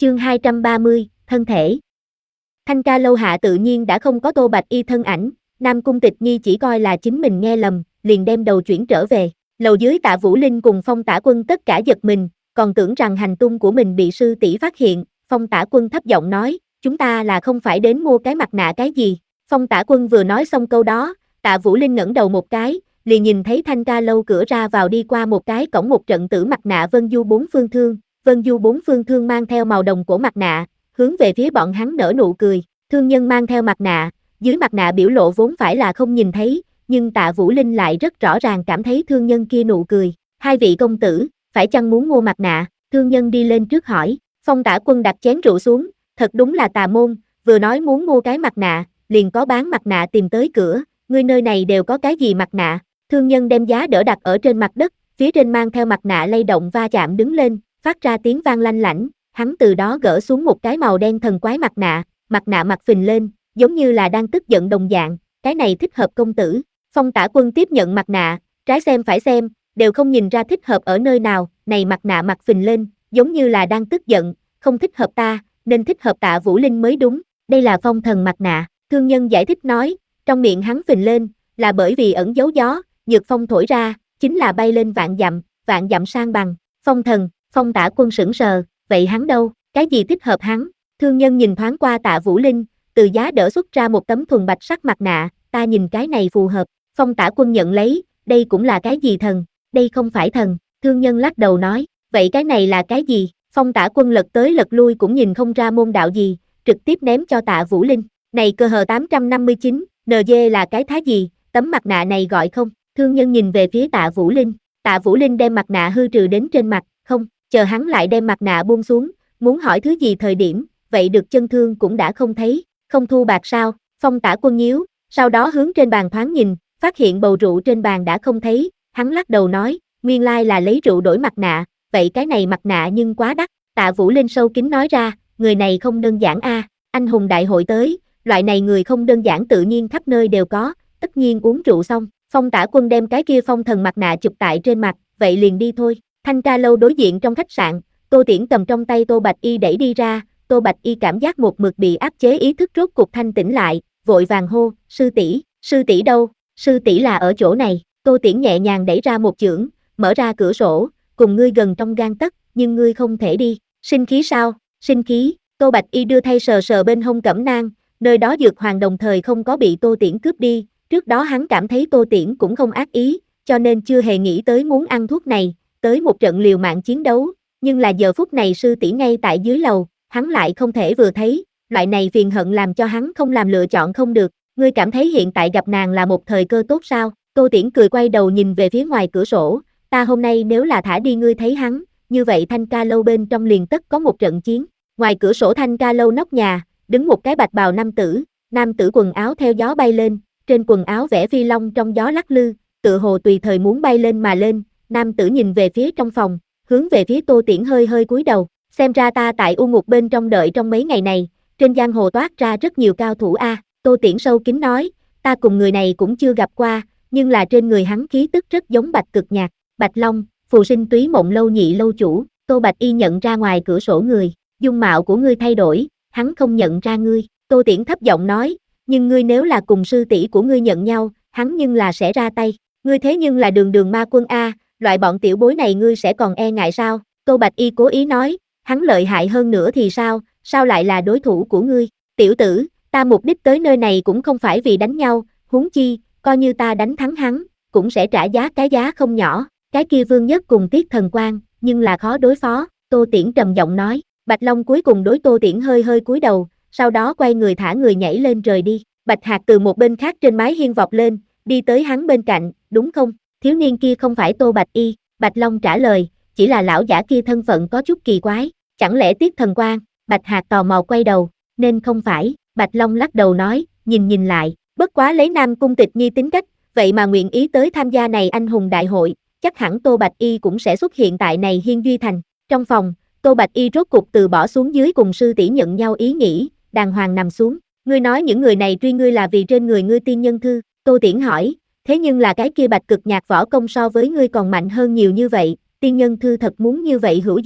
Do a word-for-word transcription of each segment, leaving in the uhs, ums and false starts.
Chương hai trăm ba mươi, thân thể. Thanh ca lâu hạ tự nhiên đã không có Tô Bạch Y thân ảnh, Nam Cung Tịch Nhi chỉ coi là chính mình nghe lầm, liền đem đầu chuyển trở về. Lầu dưới Tạ Vũ Linh cùng Phong Tả Quân tất cả giật mình, còn tưởng rằng hành tung của mình bị sư tỷ phát hiện. Phong Tả Quân thấp giọng nói, chúng ta là không phải đến mua cái mặt nạ cái gì. Phong Tả Quân vừa nói xong câu đó, Tạ Vũ Linh ngẩng đầu một cái, liền nhìn thấy Thanh ca lâu cửa ra vào đi qua một cái cổng một trận tử mặt nạ Vân Du bốn phương thương. Vân Du bốn phương thương mang theo màu đồng cổ mặt nạ, hướng về phía bọn hắn nở nụ cười. Thương nhân mang theo mặt nạ, dưới mặt nạ biểu lộ vốn phải là không nhìn thấy, nhưng Tạ Vũ Linh lại rất rõ ràng cảm thấy thương nhân kia nụ cười. Hai vị công tử, phải chăng muốn mua mặt nạ? Thương nhân đi lên trước hỏi. Phong Tả Quân đặt chén rượu xuống, thật đúng là tà môn, vừa nói muốn mua cái mặt nạ, liền có bán mặt nạ tìm tới cửa, ngươi nơi này đều có cái gì mặt nạ? Thương nhân đem giá đỡ đặt ở trên mặt đất, phía trên mang theo mặt nạ lay động va chạm đứng lên, phát ra tiếng vang lanh lảnh, hắn từ đó gỡ xuống một cái màu đen thần quái mặt nạ, mặt nạ mặt phình lên, giống như là đang tức giận đồng dạng, cái này thích hợp công tử. Phong Tả Quân tiếp nhận mặt nạ, trái xem phải xem, đều không nhìn ra thích hợp ở nơi nào, này mặt nạ mặt phình lên, giống như là đang tức giận, không thích hợp ta, nên thích hợp Tạ Vũ Linh mới đúng, đây là phong thần mặt nạ, thương nhân giải thích nói, trong miệng hắn phình lên, là bởi vì ẩn giấu gió, nhược phong thổi ra, chính là bay lên vạn dặm, vạn dặm sang bằng, phong thần. Phong Tả Quân sững sờ, vậy hắn đâu, cái gì thích hợp hắn? Thương nhân nhìn thoáng qua Tạ Vũ Linh, từ giá đỡ xuất ra một tấm thuần bạch sắc mặt nạ, ta nhìn cái này phù hợp. Phong Tả Quân nhận lấy, đây cũng là cái gì thần? Đây không phải thần. Thương nhân lắc đầu nói, vậy cái này là cái gì? Phong Tả Quân lật tới lật lui cũng nhìn không ra môn đạo gì, trực tiếp ném cho Tạ Vũ Linh. Này cơ hờ tám trăm năm mươi chín, en giê là cái thá gì? Tấm mặt nạ này gọi không? Thương nhân nhìn về phía Tạ Vũ Linh. Tạ Vũ Linh đem mặt nạ hư trừ đến trên mặt, không. Chờ hắn lại đem mặt nạ buông xuống, muốn hỏi thứ gì thời điểm, vậy được chân thương cũng đã không thấy, không thu bạc sao? Phong Tả Quân nhíu, sau đó hướng trên bàn thoáng nhìn, phát hiện bầu rượu trên bàn đã không thấy, hắn lắc đầu nói, nguyên lai là lấy rượu đổi mặt nạ, vậy cái này mặt nạ nhưng quá đắt. Tạ Vũ Linh sâu kín nói ra, người này không đơn giản a, anh hùng đại hội tới, loại này người không đơn giản tự nhiên khắp nơi đều có, tất nhiên uống rượu xong, Phong Tả Quân đem cái kia phong thần mặt nạ chụp tại trên mặt, vậy liền đi thôi. Thanh ca lâu đối diện trong khách sạn, Tô Tiễn cầm trong tay Tô Bạch Y đẩy đi ra, Tô Bạch Y cảm giác một mực bị áp chế ý thức rốt cục thanh tỉnh lại, vội vàng hô, sư tỷ, sư tỷ đâu, sư tỷ là ở chỗ này. Tô Tiễn nhẹ nhàng đẩy ra một chưởng, mở ra cửa sổ, cùng ngươi gần trong gang tấc, nhưng ngươi không thể đi. Sinh khí sao? Sinh khí. Tô Bạch Y đưa thay sờ sờ bên hông cẩm nang, nơi đó dược hoàng đồng thời không có bị Tô Tiễn cướp đi, trước đó hắn cảm thấy Tô Tiễn cũng không ác ý, cho nên chưa hề nghĩ tới muốn ăn thuốc này, tới một trận liều mạng chiến đấu, nhưng là giờ phút này sư tỷ ngay tại dưới lầu, hắn lại không thể vừa thấy, loại này phiền hận làm cho hắn không làm lựa chọn không được, ngươi cảm thấy hiện tại gặp nàng là một thời cơ tốt sao? Tô Tiễn cười quay đầu nhìn về phía ngoài cửa sổ, ta hôm nay nếu là thả đi ngươi thấy hắn, như vậy Thanh ca lâu bên trong liền tất có một trận chiến. Ngoài cửa sổ Thanh ca lâu nóc nhà, đứng một cái bạch bào nam tử, nam tử quần áo theo gió bay lên, trên quần áo vẽ phi long trong gió lắc lư, tựa hồ tùy thời muốn bay lên mà lên. Nam tử nhìn về phía trong phòng, hướng về phía Tô Tiễn hơi hơi cúi đầu, xem ra ta tại u ngục bên trong đợi trong mấy ngày này, trên giang hồ toát ra rất nhiều cao thủ a. Tô Tiễn sâu kín nói, ta cùng người này cũng chưa gặp qua, nhưng là trên người hắn khí tức rất giống Bạch Cực Nhạc, Bạch Long, phù sinh túy mộng lâu nhị lâu chủ. Tô Bạch Y nhận ra ngoài cửa sổ người, dung mạo của ngươi thay đổi, hắn không nhận ra ngươi. Tô Tiễn thấp giọng nói, nhưng ngươi nếu là cùng sư tỷ của ngươi nhận nhau, hắn nhưng là sẽ ra tay, ngươi thế nhưng là đường đường ma quân a. Loại bọn tiểu bối này ngươi sẽ còn e ngại sao? Tô Bạch Y cố ý nói, hắn lợi hại hơn nữa thì sao, sao lại là đối thủ của ngươi? Tiểu tử, ta mục đích tới nơi này cũng không phải vì đánh nhau, huống chi, coi như ta đánh thắng hắn, cũng sẽ trả giá cái giá không nhỏ, cái kia Vương Nhất cùng Tiết Thần Quang, nhưng là khó đối phó. Tô Tiễn trầm giọng nói, Bạch Long cuối cùng đối Tô Tiễn hơi hơi cúi đầu, sau đó quay người thả người nhảy lên rời đi. Bạch Hạc từ một bên khác trên mái hiên vọt lên, đi tới hắn bên cạnh, đúng không? Thiếu niên kia không phải Tô Bạch Y, Bạch Long trả lời, chỉ là lão giả kia thân phận có chút kỳ quái, chẳng lẽ Tiết Thần Quang? Bạch Hạc tò mò quay đầu, nên không phải, Bạch Long lắc đầu nói, nhìn nhìn lại, bất quá lấy Nam Cung Tịch Nhi tính cách, vậy mà nguyện ý tới tham gia này anh hùng đại hội, chắc hẳn Tô Bạch Y cũng sẽ xuất hiện tại này Hiên Duy Thành. Trong phòng, Tô Bạch Y rốt cục từ bỏ xuống dưới cùng sư tỷ nhận nhau ý nghĩ, đàng hoàng nằm xuống, ngươi nói những người này truy ngươi là vì trên người ngươi tiên nhân thư? Tô Tiễn hỏi. Thế nhưng là cái kia Bạch Cực Nhạc võ công so với ngươi còn mạnh hơn nhiều như vậy, tiên nhân thư thật muốn như vậy hữu dụng,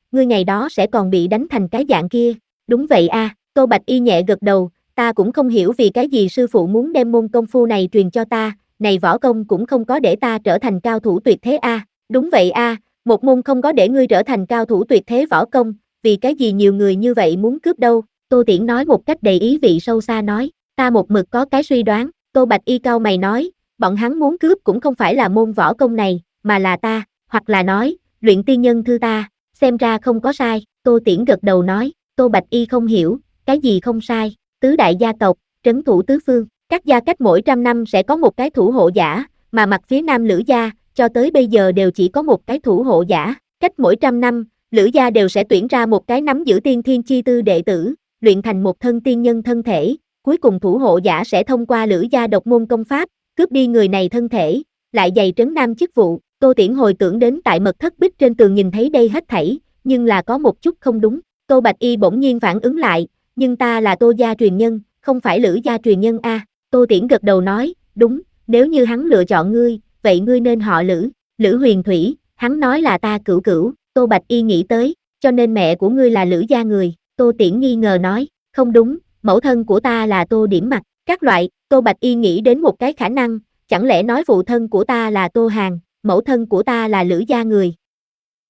ngươi ngày đó sẽ còn bị đánh thành cái dạng kia. Đúng vậy a, Tô Bạch Y nhẹ gật đầu, ta cũng không hiểu vì cái gì sư phụ muốn đem môn công phu này truyền cho ta, này võ công cũng không có để ta trở thành cao thủ tuyệt thế a. Đúng vậy a, một môn không có để ngươi trở thành cao thủ tuyệt thế võ công, vì cái gì nhiều người như vậy muốn cướp đâu? Tô Tiễn nói một cách đầy ý vị sâu xa nói, ta một mực có cái suy đoán, Tô Bạch Y cau mày nói, bọn hắn muốn cướp cũng không phải là môn võ công này, mà là ta, hoặc là nói, luyện tiên nhân thư ta, xem ra không có sai, Tô Tiễn gật đầu nói, Tô Bạch Y không hiểu, cái gì không sai, tứ đại gia tộc, trấn thủ tứ phương, các gia cách mỗi trăm năm sẽ có một cái thủ hộ giả, mà mặt phía nam Lữ gia, cho tới bây giờ đều chỉ có một cái thủ hộ giả, cách mỗi trăm năm, Lữ gia đều sẽ tuyển ra một cái nắm giữ tiên thiên chi tư đệ tử, luyện thành một thân tiên nhân thân thể, cuối cùng thủ hộ giả sẽ thông qua Lữ gia độc môn công pháp, cướp đi người này thân thể, lại giày trấn nam chức vụ. Tô Tiễn hồi tưởng đến tại mật thất bích trên tường nhìn thấy đây hết thảy, nhưng là có một chút không đúng. Tô Bạch Y bỗng nhiên phản ứng lại, nhưng ta là Tô gia truyền nhân, không phải Lữ gia truyền nhân a. Tô Tiễn gật đầu nói, đúng, nếu như hắn lựa chọn ngươi, vậy ngươi nên họ Lữ, Lữ Huyền Thủy, hắn nói là ta cửu cửu. Tô Bạch Y nghĩ tới, cho nên mẹ của ngươi là Lữ gia người. Tô Tiễn nghi ngờ nói, không đúng, mẫu thân của ta là Tô Điểm Mặc. Các loại, Tô Bạch Y nghĩ đến một cái khả năng, chẳng lẽ nói phụ thân của ta là Tô Hàn, mẫu thân của ta là Lữ gia người.